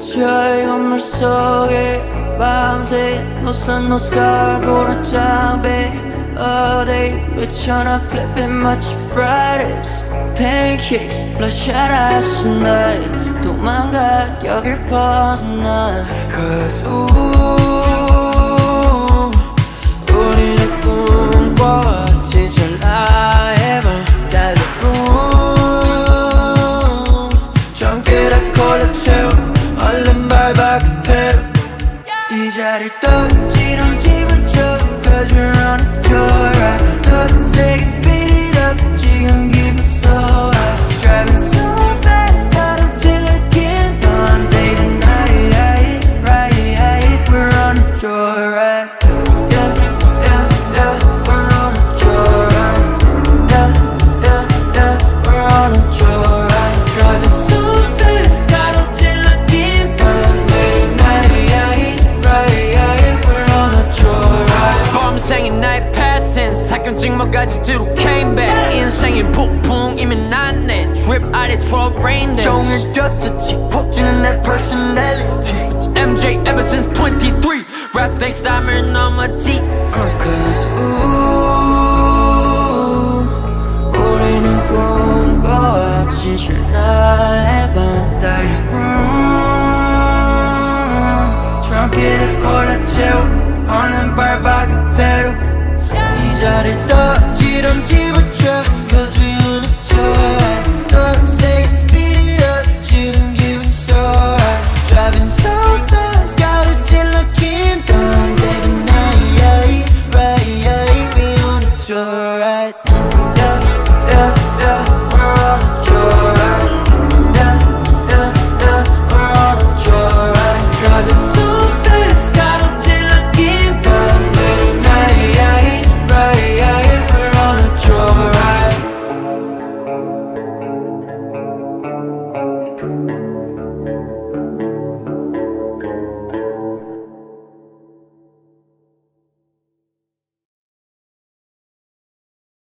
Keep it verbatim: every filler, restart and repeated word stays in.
저희 건물 속에 밤새 노선 노스car고는 장비 어디 외쳐나 flipping much Fridays pancakes bloodshot eyes tonight 도망가 여길 벗어나 Cause ooh 우리는 꿈꿔 지쳐 나의 맘 달려뿐 전기라 콜라 채워 얼른 밟아 그대로 이 자리를 떠지는 집은 줘 Cause we're on a joyride 더 세게 speed it up 지금 기분 so high Driving so fast 나도 지나긴 on day to night right We're on a joyride Yeah, yeah, yeah We're on a joyride Yeah, yeah, yeah We're on a joyride Driving so fast 나도 지나긴 on day to night right We're on a joyride 범생인 나의 패스엔 사건 찍모까지 뒤로 came back 인생의 폭풍이면 난내 drip 아래 drop rain dance 종일 떴었지 폭주는 내 personality M J ever since twenty-three Rat snakes 담을 넘었지 Cause ooh 우리는 꿈꿔 지칠 나의 밤 달려 trunk 에 골라 채워 얼른 밟아 그대로 이 자리를 떠